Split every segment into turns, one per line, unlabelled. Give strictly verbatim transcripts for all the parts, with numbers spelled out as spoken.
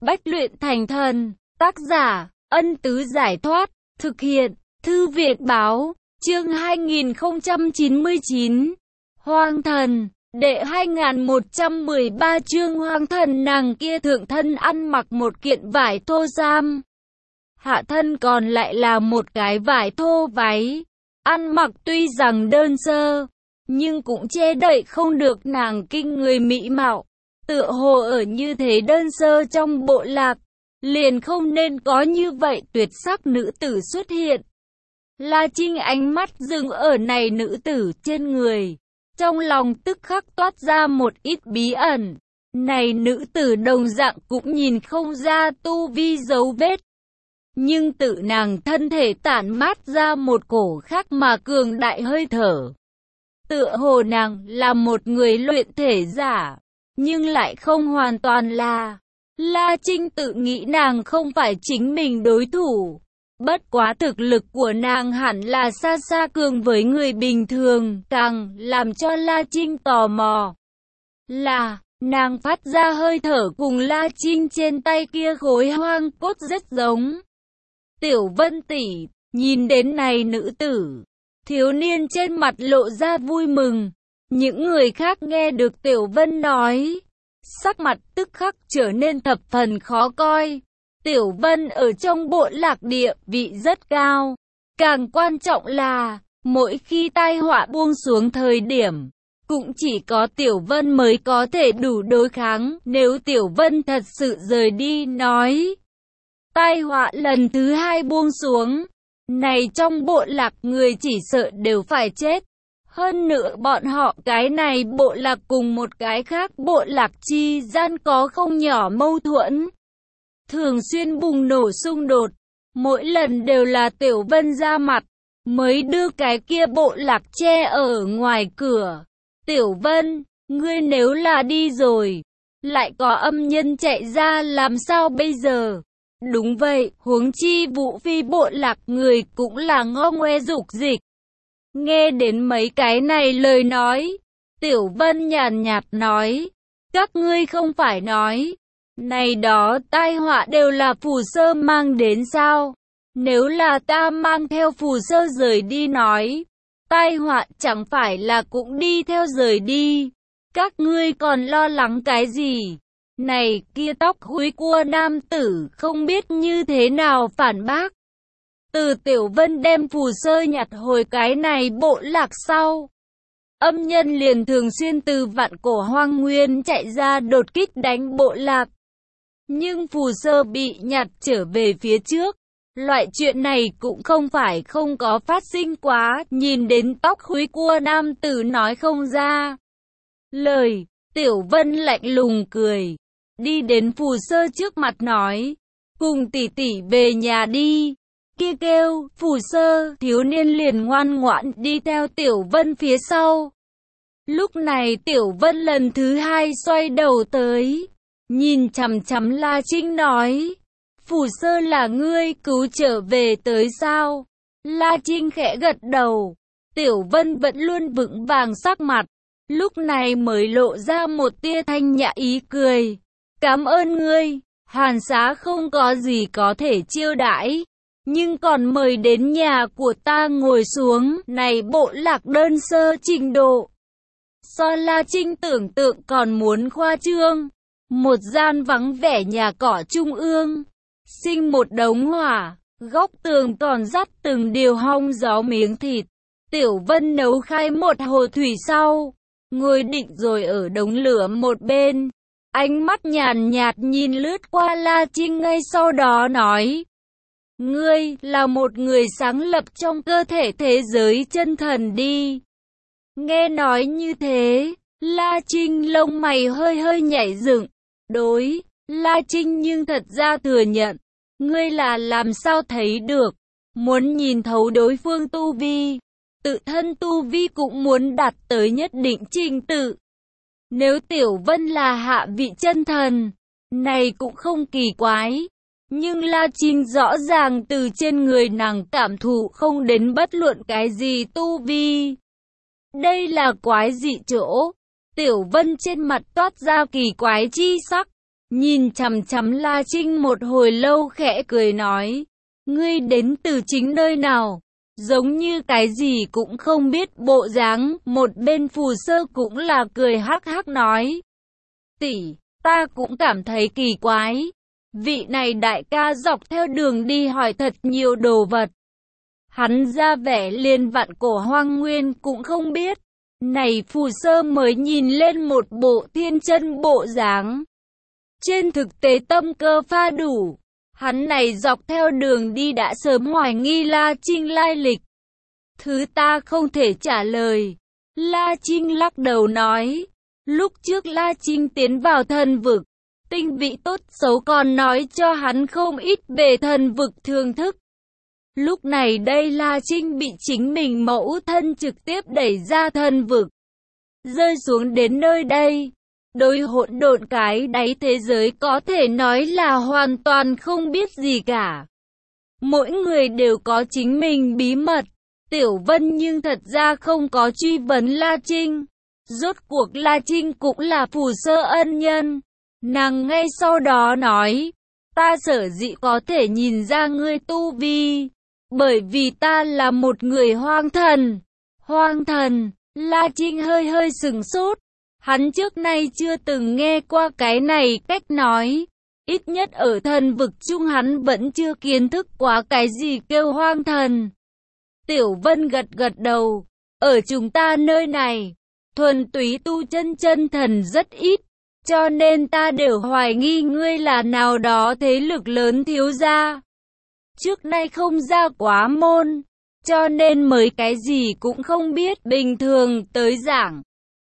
Bách luyện thành thần. Tác giả, Ân Tứ Giải Thoát. Thực hiện, Thư Việt Báo. Chương hai nghìn không trăm chín mươi chín. Hoang thần. Đệ hai nghìn một trăm mười ba chương hoang thần. Nàng kia thượng thân ăn mặc một kiện vải thô sam, hạ thân còn lại là một cái vải thô váy. Ăn mặc tuy rằng đơn sơ, nhưng cũng che đậy không được nàng kinh người mỹ mạo. Tựa hồ ở như thế đơn sơ trong bộ lạc, liền không nên có như vậy tuyệt sắc nữ tử xuất hiện. La Trinh ánh mắt dừng ở này nữ tử trên người, trong lòng tức khắc toát ra một ít bí ẩn. Này nữ tử đồng dạng cũng nhìn không ra tu vi dấu vết, nhưng tự nàng thân thể tản mát ra một cổ khác mà cường đại hơi thở. Tựa hồ nàng là một người luyện thể giả, nhưng lại không hoàn toàn là. La Trinh tự nghĩ nàng không phải chính mình đối thủ. Bất quá thực lực của nàng hẳn là xa xa cường với người bình thường. Càng làm cho La Trinh tò mò là nàng phát ra hơi thở cùng La Trinh trên tay kia khối hoang cốt rất giống. Tiểu Vân tỷ, nhìn đến này nữ tử, thiếu niên trên mặt lộ ra vui mừng. Những người khác nghe được Tiểu Vân nói, sắc mặt tức khắc trở nên thập phần khó coi. Tiểu Vân ở trong bộ lạc địa vị rất cao. Càng quan trọng là, mỗi khi tai họa buông xuống thời điểm, cũng chỉ có Tiểu Vân mới có thể đủ đối kháng. Nếu Tiểu Vân thật sự rời đi nói, tai họa lần thứ hai buông xuống, này trong bộ lạc người chỉ sợ đều phải chết. Hơn nữa bọn họ cái này bộ lạc cùng một cái khác bộ lạc chi gian có không nhỏ mâu thuẫn, thường xuyên bùng nổ xung đột. Mỗi lần đều là Tiểu Vân ra mặt, mới đưa cái kia bộ lạc che ở ngoài cửa. Tiểu Vân, ngươi nếu là đi rồi, lại có âm nhân chạy ra làm sao bây giờ? Đúng vậy, huống chi Vũ Phi bộ lạc người cũng là ngo ngoe dục dịch. Nghe đến mấy cái này lời nói, Tiểu Vân nhàn nhạt nói, các ngươi không phải nói, này đó tai họa đều là phù sơ mang đến sao? Nếu là ta mang theo phù sơ rời đi nói, tai họa chẳng phải là cũng đi theo rời đi? Các ngươi còn lo lắng cái gì? Này kia tóc húi cua nam tử không biết như thế nào phản bác. Từ Tiểu Vân đem phù sơ nhặt hồi cái này bộ lạc sau, âm nhân liền thường xuyên từ vạn cổ hoang nguyên chạy ra đột kích đánh bộ lạc. Nhưng phù sơ bị nhặt trở về phía trước. Loại chuyện này cũng không phải không có phát sinh quá. Nhìn đến tóc húi cua nam tử nói không ra lời, Tiểu Vân lạnh lùng cười, đi đến phù sơ trước mặt nói, cùng tỷ tỷ về nhà đi. Kia kêu, phù sơ, thiếu niên liền ngoan ngoãn đi theo Tiểu Vân phía sau. Lúc này Tiểu Vân lần thứ hai xoay đầu tới, nhìn chằm chằm La Trinh nói, phù sơ là ngươi cứu trở về tới sao? La Trinh khẽ gật đầu. Tiểu Vân vẫn luôn vững vàng sắc mặt, lúc này mới lộ ra một tia thanh nhã ý cười. Cảm ơn ngươi, Hàn Xá không có gì có thể chiêu đãi, nhưng còn mời đến nhà của ta ngồi xuống. Này bộ lạc đơn sơ trình độ, so La Trinh tưởng tượng còn muốn khoa trương. Một gian vắng vẻ nhà cỏ trung ương, sinh một đống hỏa, góc tường còn dắt từng điều hong gió miếng thịt. Tiểu Vân nấu khai một hồ thủy sau, ngồi định rồi ở đống lửa một bên, ánh mắt nhàn nhạt nhìn lướt qua La Trinh, ngay sau đó nói, ngươi là một người sáng lập trong cơ thể thế giới chân thần đi. Nghe nói như thế, La Trinh lông mày hơi hơi nhảy dựng. Đối, La Trinh nhưng thật ra thừa nhận, ngươi là làm sao thấy được, muốn nhìn thấu đối phương tu vi, tự thân tu vi cũng muốn đạt tới nhất định trình tự. Nếu Tiểu Vân là hạ vị chân thần, này cũng không kỳ quái, nhưng La Trinh rõ ràng từ trên người nàng cảm thụ không đến bất luận cái gì tu vi. Đây là quái dị chỗ. Tiểu Vân trên mặt toát ra kỳ quái chi sắc. nhìn chằm chằm La Trinh một hồi lâu khẽ cười nói, ngươi đến từ chính nơi nào? Giống như cái gì cũng không biết bộ dáng. Một bên Phù Sơ cũng là cười hắc hắc nói, tỷ, ta cũng cảm thấy kỳ quái. Vị này đại ca dọc theo đường đi hỏi thật nhiều đồ vật. Hắn ra vẻ liền vạn cổ hoang nguyên cũng không biết. Này Phù Sơ mới nhìn lên một bộ thiên chân bộ dáng. Trên thực tế tâm cơ pha đủ. Hắn này dọc theo đường đi đã sớm hoài nghi La Trinh lai lịch. Thứ ta không thể trả lời. La Trinh lắc đầu nói, lúc trước La Trinh tiến vào thần vực, tinh vị tốt xấu còn nói cho hắn không ít về thần vực thưởng thức. Lúc này đây La Trinh bị chính mình mẫu thân trực tiếp đẩy ra thần vực, rơi xuống đến nơi đây. Đối hỗn độn cái đáy thế giới có thể nói là hoàn toàn không biết gì cả. Mỗi người đều có chính mình bí mật. Tiểu Vân nhưng thật ra không có truy vấn La Trinh. Rốt cuộc La Trinh cũng là Phù Sơ ân nhân. Nàng ngay sau đó nói, ta sở dĩ có thể nhìn ra ngươi tu vi, bởi vì ta là một người hoang thần. Hoang thần, La Trinh hơi hơi sừng sốt. Hắn trước nay chưa từng nghe qua cái này cách nói. Ít nhất ở thần vực chung hắn vẫn chưa kiến thức quá cái gì kêu hoang thần. Tiểu Vân gật gật đầu. Ở chúng ta nơi này, thuần túy tu chân chân thần rất ít. Cho nên ta đều hoài nghi ngươi là nào đó thế lực lớn thiếu gia. Trước nay không ra quá môn, cho nên mới cái gì cũng không biết. Bình thường tới giảng,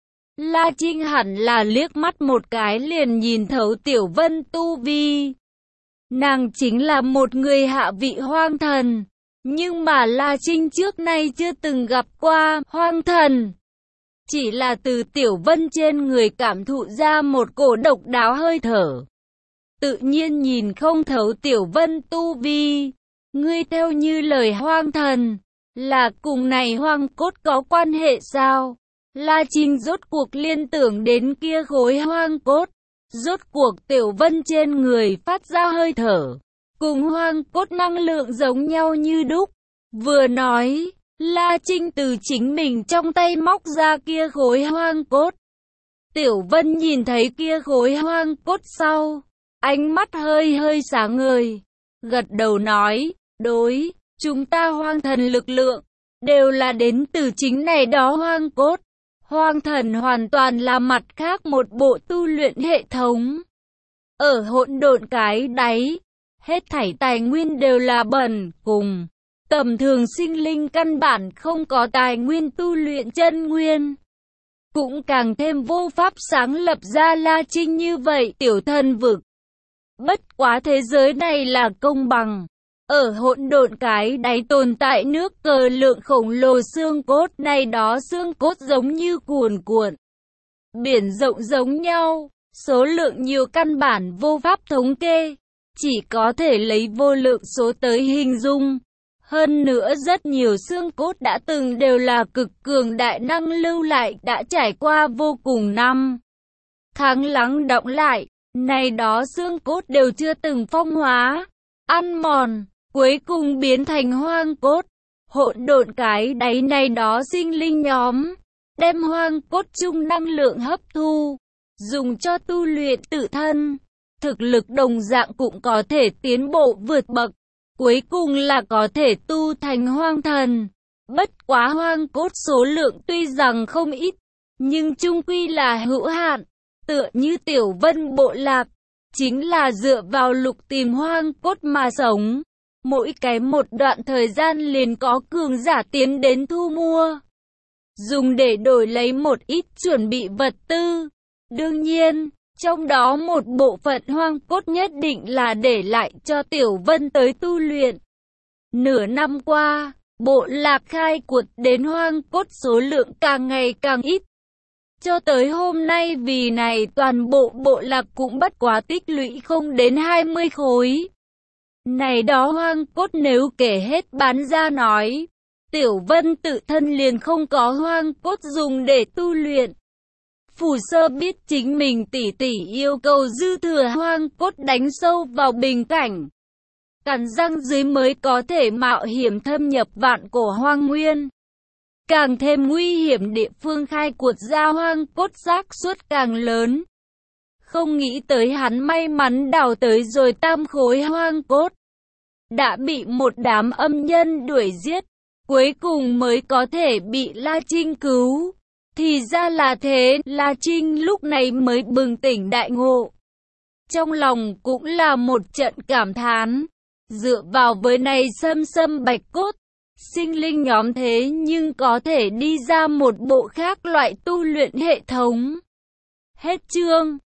La Trinh hẳn là liếc mắt một cái liền nhìn thấu Tiểu Vân tu vi. Nàng chính là một người hạ vị hoang thần. Nhưng mà La Trinh trước nay chưa từng gặp qua hoang thần. Chỉ là từ Tiểu Vân trên người cảm thụ ra một cổ độc đáo hơi thở. Tự nhiên nhìn không thấu Tiểu Vân tu vi. Ngươi theo như lời hoang thần, là cùng này hoang cốt có quan hệ sao? La Trinh rốt cuộc liên tưởng đến kia khối hoang cốt. Rốt cuộc Tiểu Vân trên người phát ra hơi thở, cùng hoang cốt năng lượng giống nhau như đúc. Vừa nói, La Trinh từ chính mình trong tay móc ra kia khối hoang cốt. Tiểu Vân nhìn thấy kia khối hoang cốt sau, ánh mắt hơi hơi sáng ngời, gật đầu nói, đối, chúng ta hoang thần lực lượng, đều là đến từ chính này đó hoang cốt. Hoang thần hoàn toàn là mặt khác một bộ tu luyện hệ thống. Ở hỗn độn cái đáy, hết thảy tài nguyên đều là bẩn cùng. Tầm thường sinh linh căn bản không có tài nguyên tu luyện chân nguyên. Cũng càng thêm vô pháp sáng lập ra La Trinh như vậy tiểu thần vực. Bất quá thế giới này là công bằng. Ở hỗn độn cái đáy tồn tại nước cờ lượng khổng lồ xương cốt, này đó xương cốt giống như cuồn cuộn biển rộng giống nhau, số lượng nhiều căn bản vô pháp thống kê, chỉ có thể lấy vô lượng số tới hình dung. Hơn nữa rất nhiều xương cốt đã từng đều là cực cường đại năng lưu lại, đã trải qua vô cùng năm tháng lắng đọng lại, này đó xương cốt đều chưa từng phong hóa, ăn mòn, cuối cùng biến thành hoang cốt. Hỗn độn cái đáy này đó sinh linh nhóm, đem hoang cốt chung năng lượng hấp thu, dùng cho tu luyện tự thân, thực lực đồng dạng cũng có thể tiến bộ vượt bậc, cuối cùng là có thể tu thành hoang thần. Bất quá hoang cốt số lượng tuy rằng không ít, nhưng chung quy là hữu hạn, tựa như Tiểu Vân bộ lạc, chính là dựa vào lục tìm hoang cốt mà sống. Mỗi cái một đoạn thời gian liền có cường giả tiến đến thu mua, dùng để đổi lấy một ít chuẩn bị vật tư. Đương nhiên, trong đó một bộ phận hoang cốt nhất định là để lại cho Tiểu Vân tới tu luyện. Nửa năm qua, bộ lạc khai quật đến hoang cốt số lượng càng ngày càng ít. Cho tới hôm nay vì này toàn bộ bộ lạc cũng bất quá tích lũy không đến hai mươi khối. Này đó hoang cốt nếu kể hết bán ra nói, Tiểu Vân tự thân liền không có hoang cốt dùng để tu luyện. Phù Sơ biết chính mình tỷ tỷ yêu cầu dư thừa hoang cốt đánh sâu vào bình cảnh, cắn răng dưới mới có thể mạo hiểm thâm nhập vạn cổ hoang nguyên. Càng thêm nguy hiểm, địa phương khai quật ra hoang cốt xác suất càng lớn. Không nghĩ tới hắn may mắn đào tới rồi tam khối hoang cốt, đã bị một đám âm nhân đuổi giết, cuối cùng mới có thể bị La Trinh cứu. Thì ra là thế, La Trinh lúc này mới bừng tỉnh đại ngộ. Trong lòng cũng là một trận cảm thán, dựa vào với này xâm xâm bạch cốt, sinh linh nhóm thế nhưng có thể đi ra một bộ khác loại tu luyện hệ thống. Hết chương.